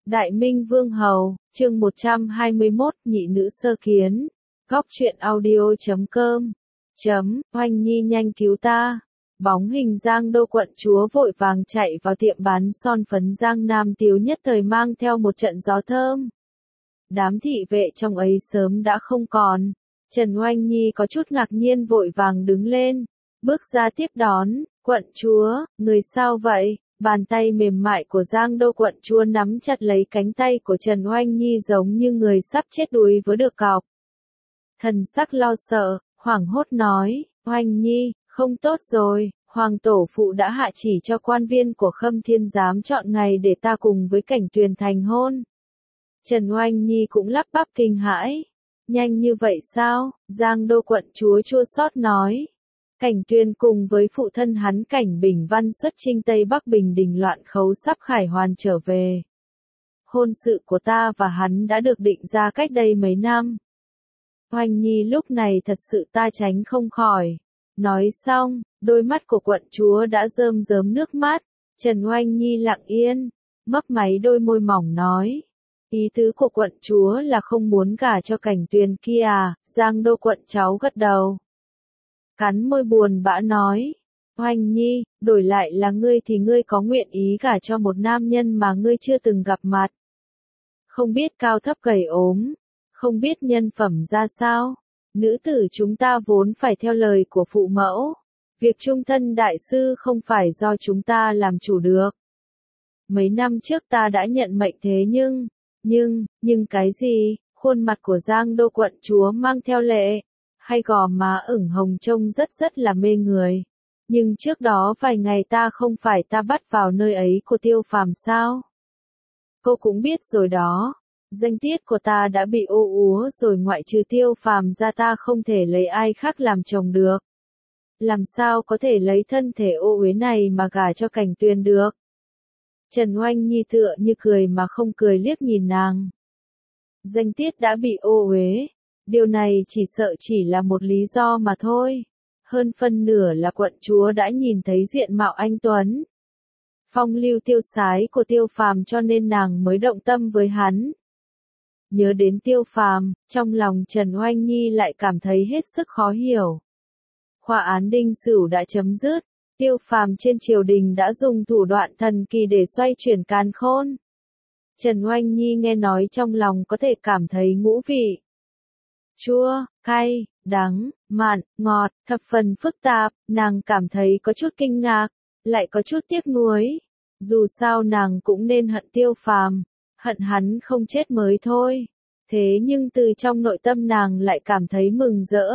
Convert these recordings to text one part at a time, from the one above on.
Đại Minh Vương Hầu, chương 121, nhị nữ sơ kiến. Góc truyện audio.com. Oanh Nhi nhanh cứu ta. Bóng hình Giang Đô quận chúa vội vàng chạy vào tiệm bán son phấn Giang Nam Tiếu nhất thời mang theo một trận gió thơm. Đám thị vệ trong ấy sớm đã không còn. Trần Oanh Nhi có chút ngạc nhiên vội vàng đứng lên, bước ra tiếp đón. Quận chúa, người sao vậy? Bàn tay mềm mại của Giang Đô quận chúa nắm chặt lấy cánh tay của Trần Oanh Nhi giống như người sắp chết đuối với được cọc. Thần sắc lo sợ, hoảng hốt nói, Oanh Nhi, không tốt rồi, Hoàng tổ phụ đã hạ chỉ cho quan viên của Khâm Thiên Giám chọn ngày để ta cùng với Cảnh Tuyền thành hôn. Trần Oanh Nhi cũng lắp bắp kinh hãi. Nhanh như vậy sao? Giang Đô quận chúa chua xót nói. Cảnh Tuyền cùng với phụ thân hắn Cảnh Bình Văn xuất chinh Tây Bắc Bình Định loạn khấu sắp khải hoàn trở về. Hôn sự của ta và hắn đã được định ra cách đây mấy năm. Oanh Nhi lúc này thật sự ta tránh không khỏi. Nói xong, đôi mắt của quận chúa đã rơm rớm nước mắt. Trần Oanh Nhi lặng yên, mấp máy đôi môi mỏng nói. Ý tứ của quận chúa là không muốn gả cho Cảnh Tuyền kia à? Giang Đô quận cháu gật đầu. Cắn môi buồn bã nói. Oanh Nhi, đổi lại là ngươi thì ngươi có nguyện ý gả cho một nam nhân mà ngươi chưa từng gặp mặt. Không biết cao thấp gầy ốm, không biết nhân phẩm ra sao. Nữ tử chúng ta vốn phải theo lời của phụ mẫu. Việc trung thân đại sư không phải do chúng ta làm chủ được. Mấy năm trước ta đã nhận mệnh thế nhưng cái gì? Khuôn mặt của Giang Đô quận chúa mang theo lệ. Hay gò má ửng hồng trông rất là mê người. Nhưng trước đó vài ngày ta không phải ta bắt vào nơi ấy của Tiêu Phàm sao? Cô cũng biết rồi đó. Danh tiết của ta đã bị ô úa rồi, ngoại trừ Tiêu Phàm ra ta không thể lấy ai khác làm chồng được. Làm sao có thể lấy thân thể ô uế này mà gả cho Cảnh Tuyền được? Trần Oanh Nhi tựa như cười mà không cười liếc nhìn nàng. Danh tiết đã bị ô uế. Điều này chỉ sợ chỉ là một lý do mà thôi. Hơn phân nửa là quận chúa đã nhìn thấy diện mạo anh tuấn, phong lưu tiêu sái của Tiêu Phàm cho nên nàng mới động tâm với hắn. Nhớ đến Tiêu Phàm, trong lòng Trần Oanh Nhi lại cảm thấy hết sức khó hiểu. Khoa án Đinh Sửu đã chấm dứt, Tiêu Phàm trên triều đình đã dùng thủ đoạn thần kỳ để xoay chuyển càn khôn. Trần Oanh Nhi nghe nói trong lòng có thể cảm thấy ngũ vị. Chua, cay, đắng, mặn, ngọt, thập phần phức tạp, nàng cảm thấy có chút kinh ngạc, lại có chút tiếc nuối. Dù sao nàng cũng nên hận Tiêu Phàm, hận hắn không chết mới thôi. Thế nhưng từ trong nội tâm nàng lại cảm thấy mừng rỡ.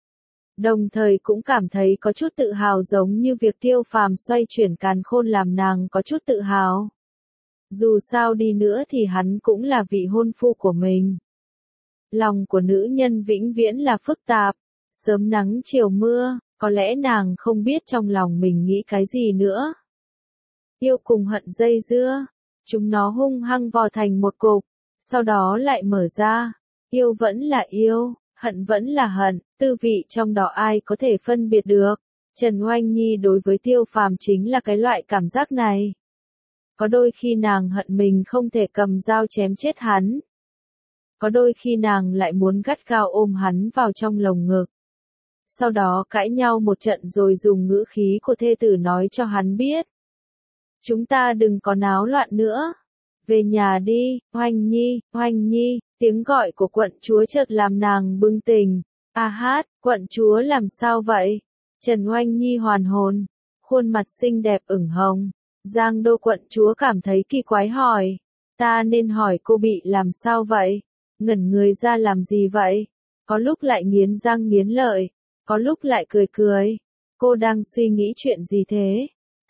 Đồng thời cũng cảm thấy có chút tự hào, giống như việc Tiêu Phàm xoay chuyển càn khôn làm nàng có chút tự hào. Dù sao đi nữa thì hắn cũng là vị hôn phu của mình. Lòng của nữ nhân vĩnh viễn là phức tạp, sớm nắng chiều mưa, có lẽ nàng không biết trong lòng mình nghĩ cái gì nữa. Yêu cùng hận dây dưa, chúng nó hung hăng vò thành một cục, sau đó lại mở ra. Yêu vẫn là yêu, hận vẫn là hận, tư vị trong đó ai có thể phân biệt được. Trần Oanh Nhi đối với Tiêu Phàm chính là cái loại cảm giác này. Có đôi khi nàng hận mình không thể cầm dao chém chết hắn. Có đôi khi nàng lại muốn gắt gao ôm hắn vào trong lồng ngực. Sau đó cãi nhau một trận rồi dùng ngữ khí của thê tử nói cho hắn biết. Chúng ta đừng có náo loạn nữa. Về nhà đi, Oanh Nhi, tiếng gọi của quận chúa chợt làm nàng bừng tỉnh. A hát, quận chúa làm sao vậy? Trần Oanh Nhi hoàn hồn, khuôn mặt xinh đẹp ửng hồng. Giang Đô quận chúa cảm thấy kỳ quái hỏi. Ta nên hỏi cô bị làm sao vậy? Ngẩn người ra làm gì vậy? Có lúc lại nghiến răng nghiến lợi, có lúc lại cười cười. Cô đang suy nghĩ chuyện gì thế?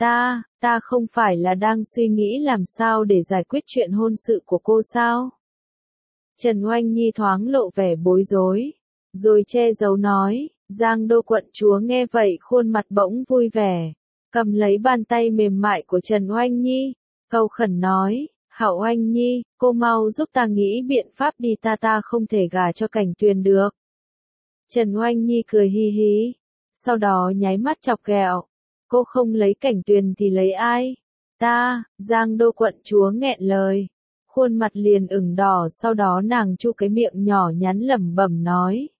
Ta không phải là đang suy nghĩ làm sao để giải quyết chuyện hôn sự của cô sao? Trần Oanh Nhi thoáng lộ vẻ bối rối, rồi che giấu nói. Giang Đô quận chúa nghe vậy khuôn mặt bỗng vui vẻ, cầm lấy bàn tay mềm mại của Trần Oanh Nhi, cầu khẩn nói. Hảo Oanh Nhi, cô mau giúp ta nghĩ biện pháp đi, ta không thể gả cho Cảnh Tuyền được. Trần Oanh Nhi cười hi hí, sau đó nháy mắt chọc ghẹo. Cô không lấy Cảnh Tuyền thì lấy ai? Ta, Giang Đô quận chúa nghẹn lời. khuôn mặt liền ửng đỏ, sau đó nàng chu cái miệng nhỏ nhắn lẩm bẩm nói.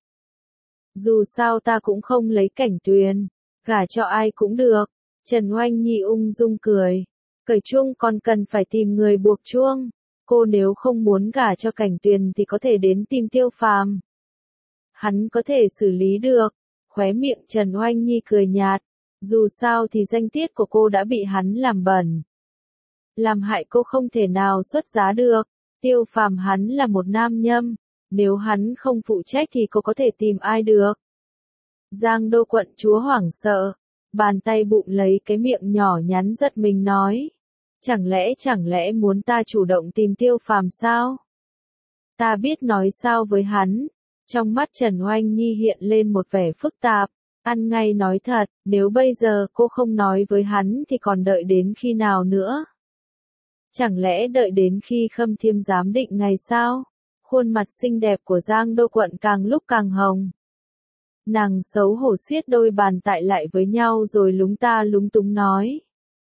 Dù sao ta cũng không lấy Cảnh Tuyền, gả cho ai cũng được. Trần Oanh Nhi ung dung cười. Cởi chuông còn cần phải tìm người buộc chuông. Cô nếu không muốn gả cho Cảnh Tuyền thì có thể đến tìm Tiêu Phàm. Hắn có thể xử lý được. Khóe miệng Trần Oanh Nhi cười nhạt. Dù sao thì danh tiết của cô đã bị hắn làm bẩn. Làm hại cô không thể nào xuất giá được. Tiêu Phàm hắn là một nam nhâm. Nếu hắn không phụ trách thì cô có thể tìm ai được. Giang Đô quận chúa hoảng sợ. Bàn tay bụng lấy cái miệng nhỏ nhắn giật mình nói. Chẳng lẽ muốn ta chủ động tìm Tiêu Phàm sao? Ta biết nói sao với hắn. Trong mắt Trần Oanh Nhi hiện lên một vẻ phức tạp. Ăn ngay nói thật, nếu bây giờ cô không nói với hắn thì còn đợi đến khi nào nữa? Chẳng lẽ đợi đến khi Khâm Thiêm giám định ngày sao? Khuôn mặt xinh đẹp của Giang Đô quận càng lúc càng hồng. Nàng xấu hổ siết đôi bàn tay lại với nhau rồi lúng ta lúng túng nói.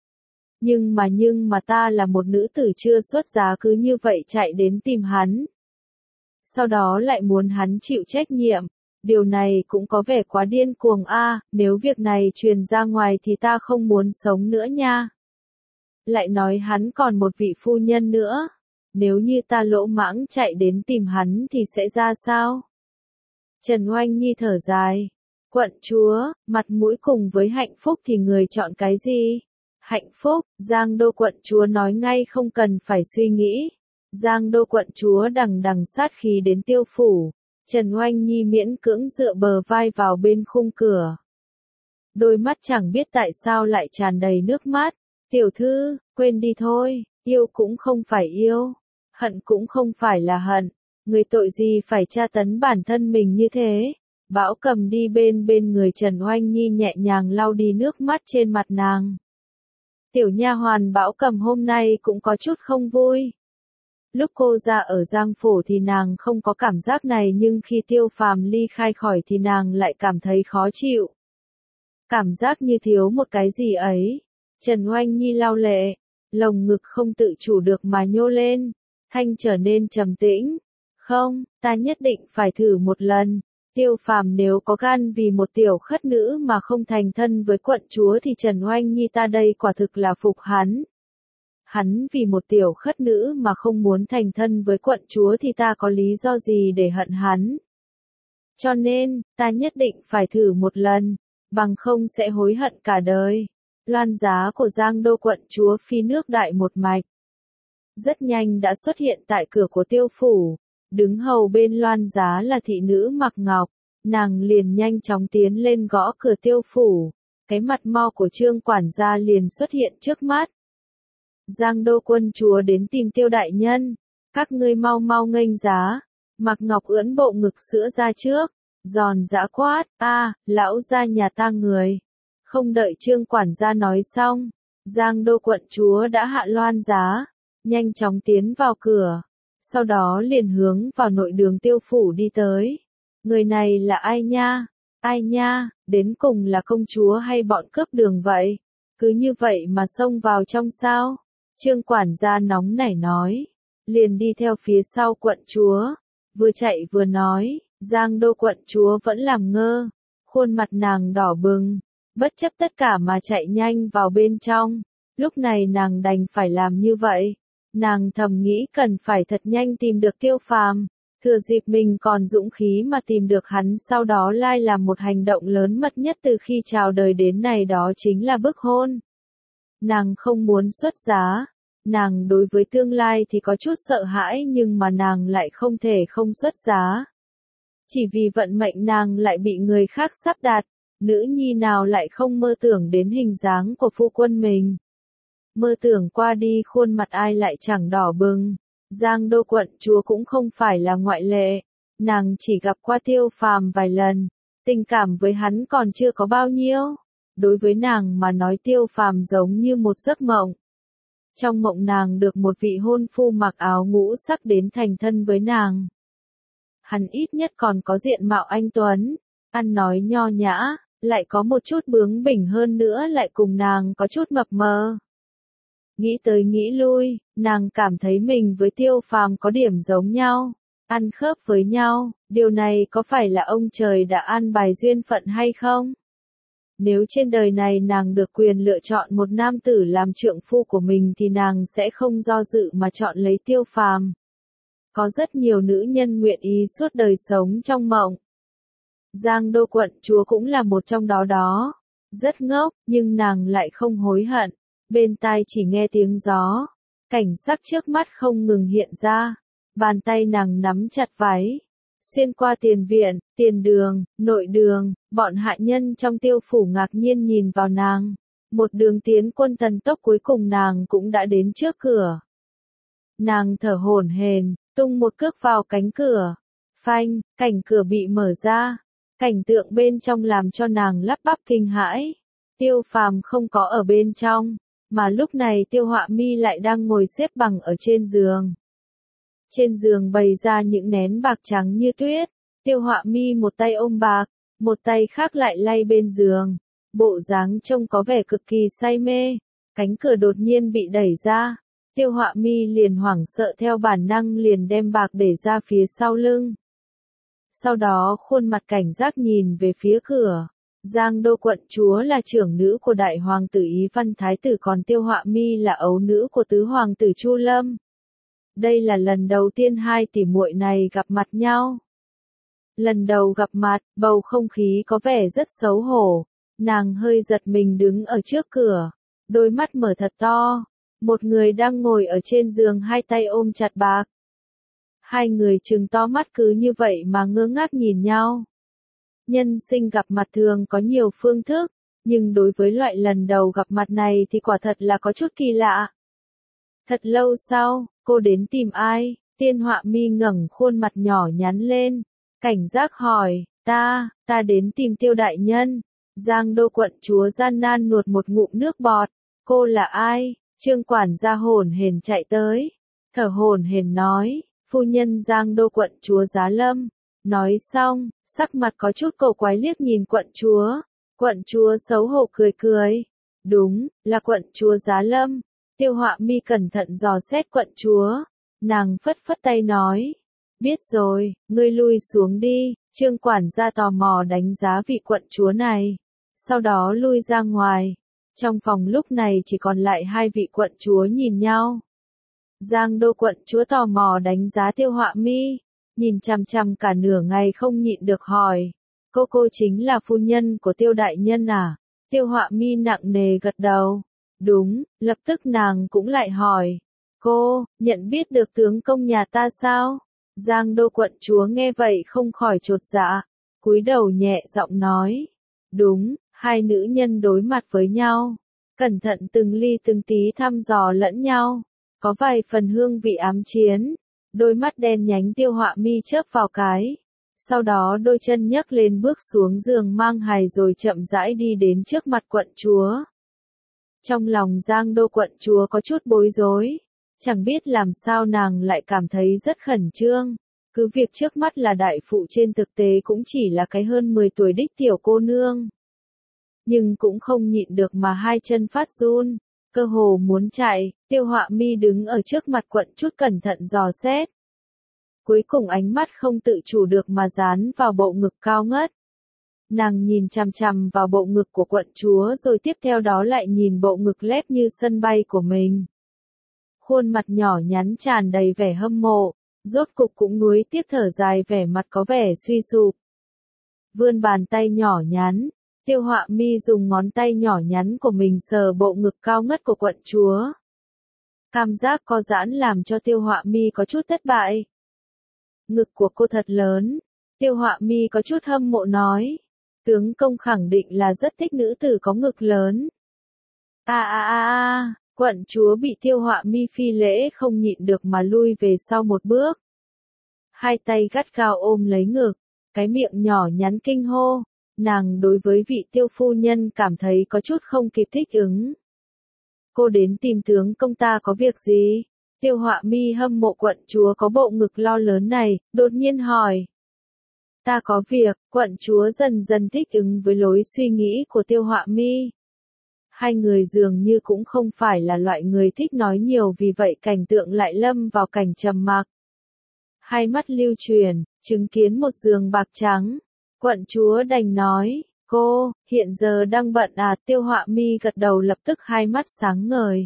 Nhưng mà ta là một nữ tử chưa xuất giá cứ như vậy chạy đến tìm hắn. Sau đó lại muốn hắn chịu trách nhiệm. Điều này cũng có vẻ quá điên cuồng a, nếu việc này truyền ra ngoài thì ta không muốn sống nữa nha. Lại nói hắn còn một vị phu nhân nữa. Nếu như ta lỗ mãng chạy đến tìm hắn thì sẽ ra sao? Trần Oanh Nhi thở dài. Quận chúa, mặt mũi cùng với hạnh phúc thì người chọn cái gì? Hạnh phúc, Giang Đô quận chúa nói ngay không cần phải suy nghĩ. Giang Đô quận chúa đằng đằng sát khí đến Tiêu phủ. Trần Oanh Nhi miễn cưỡng dựa bờ vai vào bên khung cửa. Đôi mắt chẳng biết tại sao lại tràn đầy nước mắt. Tiểu thư, quên đi thôi, yêu cũng không phải yêu, hận cũng không phải là hận. Người tội gì phải tra tấn bản thân mình như thế? Bảo Cầm đi bên người Trần Oanh Nhi nhẹ nhàng lau đi nước mắt trên mặt nàng. Tiểu nha hoàn Bảo Cầm hôm nay cũng có chút không vui. Lúc cô ra ở Giang phủ thì nàng không có cảm giác này, nhưng khi Tiêu Phàm ly khai khỏi thì nàng lại cảm thấy khó chịu. Cảm giác như thiếu một cái gì ấy. Trần Oanh Nhi lau lệ, lồng ngực không tự chủ được mà nhô lên, thanh trở nên trầm tĩnh. Không, ta nhất định phải thử một lần. Tiêu Phàm nếu có gan vì một tiểu khất nữ mà không thành thân với quận chúa thì Trần Oanh Nhi ta đây quả thực là phục hắn. Hắn vì một tiểu khất nữ mà không muốn thành thân với quận chúa thì ta có lý do gì để hận hắn. Cho nên, ta nhất định phải thử một lần, bằng không sẽ hối hận cả đời. Loan giá của Giang Đô quận chúa phi nước đại một mạch. Rất nhanh đã xuất hiện tại cửa của Tiêu phủ. Đứng hầu bên loan giá là thị nữ Mặc Ngọc. Nàng liền nhanh chóng tiến lên gõ cửa Tiêu phủ. Cái mặt mo của Trương quản gia liền xuất hiện trước mắt. Giang Đô quân chúa đến tìm Tiêu đại nhân. Các ngươi mau mau nghênh giá. Mặc Ngọc ưỡn bộ ngực sữa ra trước. Giòn giã quát, lão gia nhà ta người. Không đợi Trương quản gia nói xong. Giang Đô quận chúa đã hạ loan giá. Nhanh chóng tiến vào cửa. Sau đó liền hướng vào nội đường Tiêu phủ đi tới. Người này là ai nha? Ai nha, đến cùng là công chúa hay bọn cướp đường vậy? Cứ như vậy mà xông vào trong sao? Trương quản gia nóng nảy nói. Liền đi theo phía sau quận chúa. Vừa chạy vừa nói. Giang Đô quận chúa vẫn làm ngơ. Khuôn mặt nàng đỏ bừng. Bất chấp tất cả mà chạy nhanh vào bên trong. Lúc này nàng đành phải làm như vậy. Nàng thầm nghĩ cần phải thật nhanh tìm được Tiêu Phàm, thừa dịp mình còn dũng khí mà tìm được hắn, sau đó lai làm một hành động lớn mật nhất từ khi chào đời đến nay, đó chính là bức hôn. Nàng không muốn xuất giá, nàng đối với tương lai thì có chút sợ hãi, nhưng mà nàng lại không thể không xuất giá. Chỉ vì vận mệnh nàng lại bị người khác sắp đặt, nữ nhi nào lại không mơ tưởng đến hình dáng của phu quân mình. Mơ tưởng qua đi khuôn mặt ai lại chẳng đỏ bừng. Giang Đô quận chúa cũng không phải là ngoại lệ. Nàng chỉ gặp qua Tiêu Phàm vài lần. Tình cảm với hắn còn chưa có bao nhiêu. Đối với nàng mà nói Tiêu Phàm giống như một giấc mộng. Trong mộng nàng được một vị hôn phu mặc áo ngũ sắc đến thành thân với nàng. Hắn ít nhất còn có diện mạo anh tuấn, ăn nói nho nhã, lại có một chút bướng bỉnh, hơn nữa lại cùng nàng có chút mập mờ. Nghĩ tới nghĩ lui, nàng cảm thấy mình với Tiêu Phàm có điểm giống nhau, ăn khớp với nhau, điều này có phải là ông trời đã an bài duyên phận hay không? Nếu trên đời này nàng được quyền lựa chọn một nam tử làm trượng phu của mình thì nàng sẽ không do dự mà chọn lấy Tiêu Phàm. Có rất nhiều nữ nhân nguyện ý suốt đời sống trong mộng. Giang Đô quận chúa cũng là một trong đó. Rất ngốc, nhưng nàng lại không hối hận. Bên tai chỉ nghe tiếng gió. Cảnh sắc trước mắt không ngừng hiện ra. Bàn tay nàng nắm chặt váy. Xuyên qua tiền viện, tiền đường, nội đường, bọn hạ nhân trong Tiêu phủ ngạc nhiên nhìn vào nàng. Một đường tiến quân thần tốc cuối cùng nàng cũng đã đến trước cửa. Nàng thở hổn hển, tung một cước vào cánh cửa. Phanh, cảnh cửa bị mở ra. Cảnh tượng bên trong làm cho nàng lắp bắp kinh hãi. Tiêu Phàm không có ở bên trong, mà lúc này Tiêu Họa Mi lại đang ngồi xếp bằng ở trên giường. Trên giường bày ra những nén bạc trắng như tuyết. Tiêu Họa Mi một tay ôm bạc, một tay khác lại lay bên giường. Bộ dáng trông có vẻ cực kỳ say mê. Cánh cửa đột nhiên bị đẩy ra. Tiêu Họa Mi liền hoảng sợ theo bản năng liền đem bạc để ra phía sau lưng. Sau đó khuôn mặt cảnh giác nhìn về phía cửa. Giang Đô quận chúa là trưởng nữ của đại hoàng tử Ý Văn Thái tử, còn Tiêu Họa Mi là ấu nữ của tứ hoàng tử Chu Lâm. Đây là lần đầu tiên hai tỷ muội này gặp mặt nhau. Lần đầu gặp mặt, bầu không khí có vẻ rất xấu hổ. Nàng hơi giật mình đứng ở trước cửa, đôi mắt mở thật to. Một người đang ngồi ở trên giường hai tay ôm chặt bạc. Hai người trừng to mắt cứ như vậy mà ngơ ngác nhìn nhau. Nhân sinh gặp mặt thường có nhiều phương thức, nhưng đối với loại lần đầu gặp mặt này thì quả thật là có chút kỳ lạ. Thật lâu sau, cô đến tìm ai? Tiên Họa Mi ngẩng khuôn mặt nhỏ nhắn lên, cảnh giác hỏi, ta đến tìm Tiêu đại nhân. Giang Đô quận chúa gian nan nuốt một ngụm nước bọt. Cô là ai? Trương quản gia hổn hển chạy tới, thở hổn hển nói, phu nhân Giang Đô quận chúa Giá Lâm. Nói xong, sắc mặt có chút cổ quái liếc nhìn quận chúa. Quận chúa xấu hổ cười cười. Đúng, là quận chúa Giá Lâm. Tiêu Họa Mi cẩn thận dò xét quận chúa. Nàng phất phất tay nói, biết rồi, ngươi lui xuống đi. Trương quản gia tò mò đánh giá vị quận chúa này, sau đó lui ra ngoài. Trong phòng lúc này chỉ còn lại hai vị quận chúa nhìn nhau. Giang Đô quận chúa tò mò đánh giá Tiêu Họa Mi, nhìn chằm chằm cả nửa ngày không nhịn được hỏi, cô chính là phu nhân của Tiêu đại nhân à? Tiêu Họa Mi nặng nề gật đầu. Đúng, lập tức nàng cũng lại hỏi, cô nhận biết được tướng công nhà ta sao? Giang Đô quận chúa nghe vậy không khỏi chột dạ, cúi đầu nhẹ giọng nói, đúng. Hai nữ nhân đối mặt với nhau, cẩn thận từng ly từng tí thăm dò lẫn nhau, có vài phần hương vị ám chiến. Đôi mắt đen nhánh Tiêu Họa Mi chớp vào cái, sau đó đôi chân nhấc lên bước xuống giường mang hài rồi chậm rãi đi đến trước mặt quận chúa. Trong lòng Giang Đô quận chúa có chút bối rối, chẳng biết làm sao nàng lại cảm thấy rất khẩn trương. Cứ việc trước mắt là đại phụ trên thực tế cũng chỉ là cái hơn 10 tuổi đích tiểu cô nương. Nhưng cũng không nhịn được mà hai chân phát run, cơ hồ muốn chạy. Tiêu Họa Mi đứng ở trước mặt quận chút cẩn thận dò xét. Cuối cùng ánh mắt không tự chủ được mà dán vào bộ ngực cao ngất. Nàng nhìn chằm chằm vào bộ ngực của quận chúa rồi tiếp theo đó lại nhìn bộ ngực lép như sân bay của mình. Khuôn mặt nhỏ nhắn tràn đầy vẻ hâm mộ, rốt cục cũng nuối tiếc thở dài, vẻ mặt có vẻ suy sụp. Vươn bàn tay nhỏ nhắn. Tiêu Họa Mi dùng ngón tay nhỏ nhắn của mình sờ bộ ngực cao ngất của quận chúa. Cảm giác co giãn làm cho Tiêu Họa Mi có chút thất bại. Ngực của cô thật lớn. Tiêu Họa Mi có chút hâm mộ nói. Tướng công khẳng định là rất thích nữ tử có ngực lớn. Quận chúa bị Tiêu Họa Mi phi lễ không nhịn được mà lui về sau một bước. Hai tay gắt gao ôm lấy ngực, cái miệng nhỏ nhắn kinh hô. Nàng đối với vị Tiêu phu nhân cảm thấy có chút không kịp thích ứng. Cô đến tìm tướng công ta có việc gì? Tiêu Họa Mi hâm mộ quận chúa có bộ ngực lo lớn này, đột nhiên hỏi. Ta có việc. Quận chúa dần dần thích ứng với lối suy nghĩ của Tiêu Họa Mi. Hai người dường như cũng không phải là loại người thích nói nhiều, vì vậy cảnh tượng lại lâm vào cảnh trầm mặc. Hai mắt lưu truyền, chứng kiến một giường bạc trắng. Quận chúa đành nói, cô, hiện giờ đang bận à? Tiêu Họa Mi gật đầu, lập tức hai mắt sáng ngời.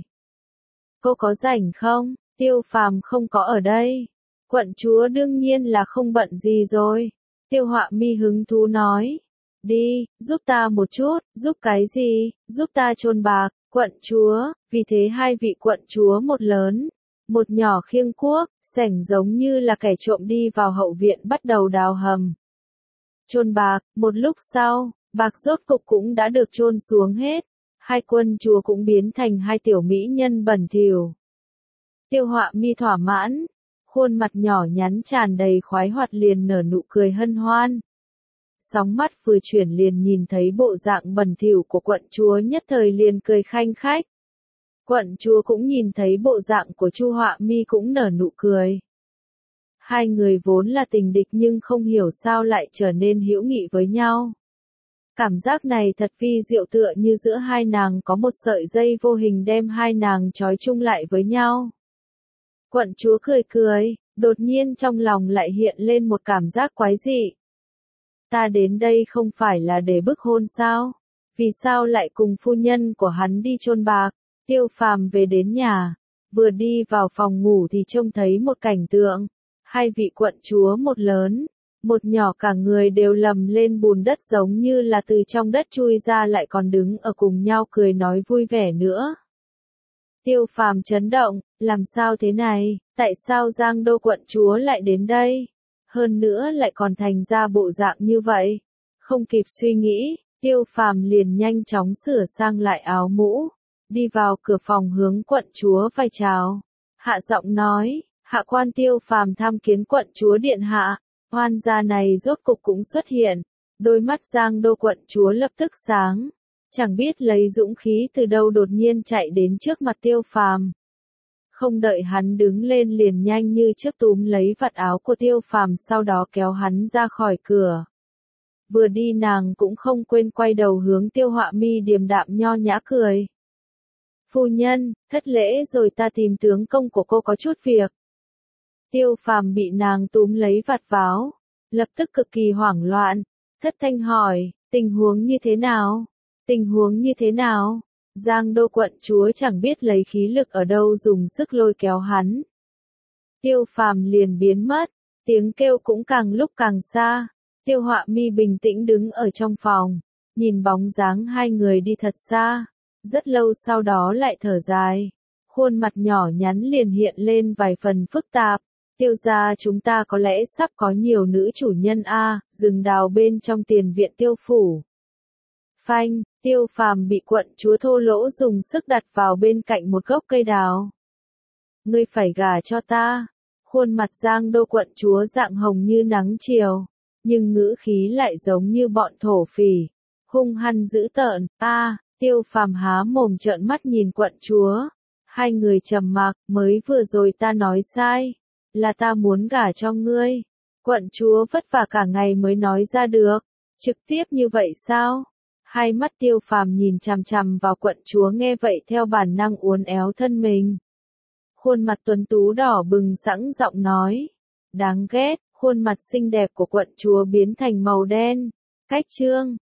Cô có rảnh không? Tiêu Phàm không có ở đây. Quận chúa đương nhiên là không bận gì rồi. Tiêu Họa Mi hứng thú nói. Đi, giúp ta một chút. Giúp cái gì? Giúp ta chôn bạc. Quận chúa, vì thế hai vị quận chúa, một lớn, một nhỏ khiêng cuốc, sảnh giống như là kẻ trộm đi vào hậu viện bắt đầu đào hầm. Chôn bạc, một lúc sau, bạc rốt cục cũng đã được chôn xuống hết. Hai quân chúa cũng biến thành hai tiểu mỹ nhân bẩn thỉu. Tiêu Họa Mi thỏa mãn, khuôn mặt nhỏ nhắn tràn đầy khoái hoạt liền nở nụ cười hân hoan. Sóng mắt vừa chuyển liền nhìn thấy bộ dạng bẩn thỉu của quận chúa, nhất thời liền cười khanh khách. Quận chúa cũng nhìn thấy bộ dạng của Chu Họa Mi cũng nở nụ cười. Hai người vốn là tình địch nhưng không hiểu sao lại trở nên hữu nghị với nhau. Cảm giác này thật vi diệu, tựa như giữa hai nàng có một sợi dây vô hình đem hai nàng trói chung lại với nhau. Quận chúa cười cười, đột nhiên trong lòng lại hiện lên một cảm giác quái dị. Ta đến đây không phải là để bức hôn sao? Vì sao lại cùng phu nhân của hắn đi chôn bạc? Tiêu Phàm về đến nhà, vừa đi vào phòng ngủ thì trông thấy một cảnh tượng. Hai vị quận chúa, một lớn, một nhỏ, cả người đều lầm lên bùn đất giống như là từ trong đất chui ra, lại còn đứng ở cùng nhau cười nói vui vẻ nữa. Tiêu Phàm chấn động, làm sao thế này, tại sao Giang Đô quận chúa lại đến đây? Hơn nữa lại còn thành ra bộ dạng như vậy. Không kịp suy nghĩ, Tiêu Phàm liền nhanh chóng sửa sang lại áo mũ, đi vào cửa phòng hướng quận chúa vái chào. Hạ giọng nói, hạ quan Tiêu Phàm tham kiến quận chúa điện hạ. Hoan gia này rốt cục cũng xuất hiện. Đôi mắt Giang Đô quận chúa lập tức sáng. Chẳng biết lấy dũng khí từ đâu đột nhiên chạy đến trước mặt Tiêu Phàm. Không đợi hắn đứng lên liền nhanh như chớp túm lấy vạt áo của Tiêu Phàm, sau đó kéo hắn ra khỏi cửa. Vừa đi nàng cũng không quên quay đầu hướng Tiêu Họa Mi điềm đạm nho nhã cười. Phu nhân, thất lễ rồi, ta tìm tướng công của cô có chút việc. Tiêu Phàm bị nàng túm lấy vạt áo, lập tức cực kỳ hoảng loạn, thất thanh hỏi, tình huống như thế nào? Tình huống như thế nào? Giang Đô quận chúa chẳng biết lấy khí lực ở đâu dùng sức lôi kéo hắn. Tiêu Phàm liền biến mất, tiếng kêu cũng càng lúc càng xa. Tiêu Họa Mi bình tĩnh đứng ở trong phòng, nhìn bóng dáng hai người đi thật xa. Rất lâu sau đó lại thở dài, khuôn mặt nhỏ nhắn liền hiện lên vài phần phức tạp. Tiêu gia chúng ta có lẽ sắp có nhiều nữ chủ nhân a. Rừng đào bên trong tiền viện Tiêu phủ. Phanh, Tiêu Phàm bị quận chúa thô lỗ dùng sức đặt vào bên cạnh một gốc cây đào. Ngươi phải gả cho ta. Khuôn mặt Giang Đô quận chúa dạng hồng như nắng chiều, nhưng ngữ khí lại giống như bọn thổ phỉ, hung hăng dữ tợn. Tiêu Phàm há mồm trợn mắt nhìn quận chúa. Hai người trầm mặc, mới vừa rồi ta nói sai, là ta muốn gả cho ngươi. Quận chúa vất vả cả ngày mới nói ra được. Trực tiếp như vậy sao? Hai mắt Tiêu Phàm nhìn chằm chằm vào quận chúa, nghe vậy theo bản năng uốn éo thân mình. Khuôn mặt tuấn tú đỏ bừng, sẵn giọng nói. Đáng ghét, khuôn mặt xinh đẹp của quận chúa biến thành màu đen. Cách chương